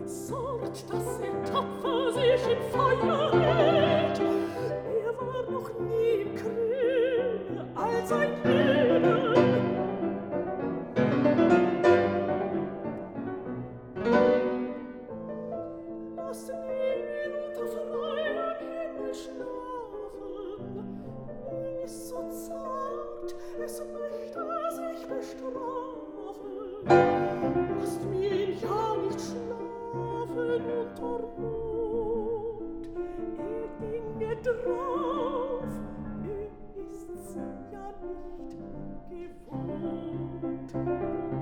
Sort, dass tapfer sich im Feuer hält. War noch nie im Kriege all sein Leben. Lassen ihn unter freiem Himmel schlafen. Ist so zart, es möchte sich bestrafen. Lasst mir ihn ja nicht schlafen unter Not. Ginge drauf, ist's ja nicht gewohnt.